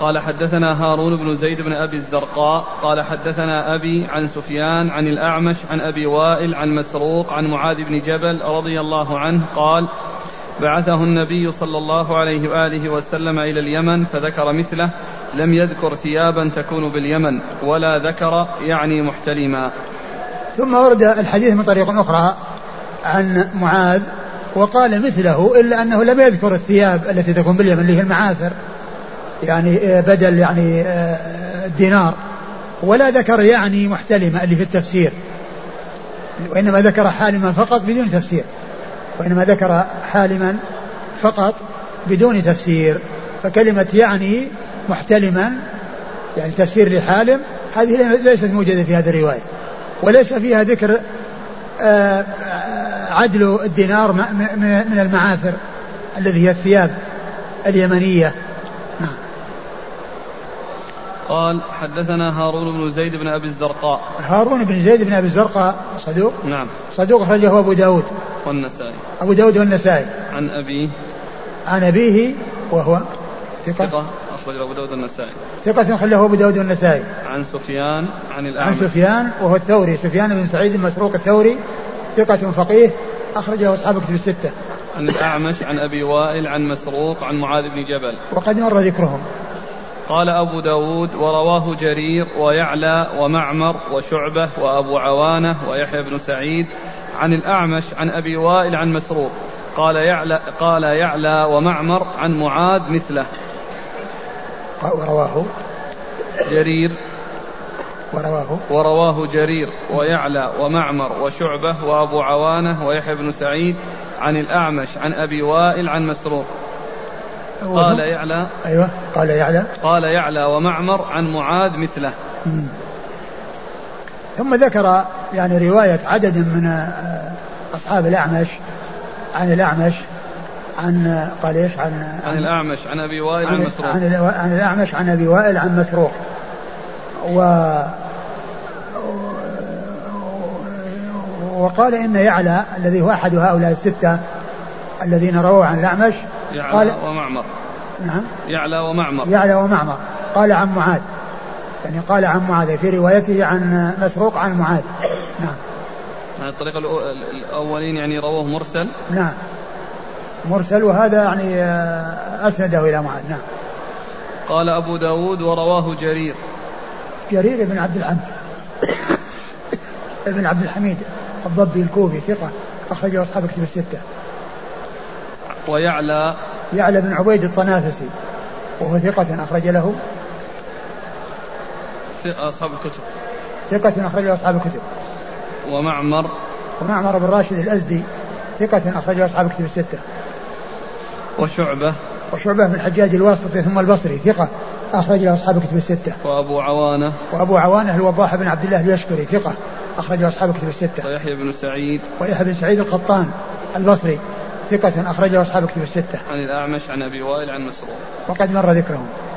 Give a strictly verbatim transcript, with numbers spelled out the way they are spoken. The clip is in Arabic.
قال حدثنا هارون بن زيد بن أبي الزرقاء قال حدثنا أبي عن سفيان عن الأعمش عن أبي وائل عن مسروق عن معاذ بن جبل رضي الله عنه قال بعثه النبي صلى الله عليه وآله وسلم إلى اليمن فذكر مثله، لم يذكر ثيابا تكون باليمن ولا ذكر يعني محتلما. ثم ورد الحديث من طريق أخرى عن معاذ وقال مثله إلا أنه لم يذكر الثياب التي تكون باليمن اللي هي المعاثر يعني بدل يعني الدينار، ولا ذكر يعني محتلمة اللي في التفسير، وإنما ذكر حالما فقط بدون تفسير، وإنما ذكر حالما فقط بدون تفسير. فكلمة يعني محتلما يعني تفسير لحالم هذه ليست موجودة في هذه الرواية، وليس فيها ذكر عدل الدينار من المعاثر الذي هي الثياب اليمنية. نعم. قال حدثنا هارون بن زيد بن أبي الزرقاء. هارون بن زيد بن أبي الزرقاء صدوق. نعم. صدوق أخرجه أبو داود والنسائي. أبو داود والنسائي. عن أبيه. عن أبيه وهو ثقة. ثقة أخرجه أبو داود والنسائي. ثقة أخرجه أبو داود والنسائي. عن سفيان عن الأعمش. عن سفيان وهو الثوري، سفيان بن سعيد المسروق الثوري ثقة فقيه أخرجه أصحاب كتب الستة. عن الأعمش عن أبي وائل عن مسروق عن معاذ بن جبل وقد مر ذكرهم. قال أبو داود ورواه جرير ويعلى ومعمر وشعبة وأبو عوانة ويحيى بن سعيد عن الأعمش عن أبي وائل عن مسروق قال يعلى, قال يعلى ومعمر عن معاذ مثله. ورواه جرير ورواه ورواه جرير ويعلى ومعمر وشعبة وأبو عوانة ويحيى بن سعيد عن الأعمش عن أبي وائل عن مسروق قال يعلى. أيوة قال يعلى قال يعلى ومعمر عن معاذ مثله. مم. ثم ذكر يعني رواية عدد من أصحاب الأعمش عن الأعمش عن قال إيش عن عن الأعمش عن أبي وائل عن, عن مسروق عن, عن الأعمش عن أبي وائل عن مسروق و وقال إن يعلى الذي هو أحد هؤلاء الستة الذين رووا عن الأعمش يعلى ومعمر. نعم يعلى ومعمر يعلى ومعمر قال عن معاذ، يعني قال عن معاذ في روايته عن مسروق عن معاذ. نعم. هذه الطريقة الأولين يعني رواه مرسل. نعم مرسل، وهذا يعني أسنده إلى معاذ. نعم. قال أبو داود ورواه جرير. جرير بن عبد الحميد ابن عبد الحميد الضبي الكوفي ثقة أخرجه أصحاب كتب الستة. ويعلى يعلى بن عبيد الطنافسي وهو ثقة أخرج له أصحاب الكتب. ثقة أخرج له أصحاب الكتب. ومعمر ومعمر بن راشد الأزدي ثقة أخرج له أصحاب الكتب الستة. وشعبة وشعبة بن الحجاج الواسطي ثم البصري ثقة أخرج له أصحاب الكتب الستة. وأبو عوانة وأبو عوانة الوضاح بن عبد الله اليشكري ثقة أخرج له أصحاب الكتب الستة. ويحيى بن سعيد ويحيى بن سعيد القطان البصري ثقة أخرج له أصحاب الكتب الستة. عن الأعمش عن أبي وائل عن مسروق وقد مر ذكرهم.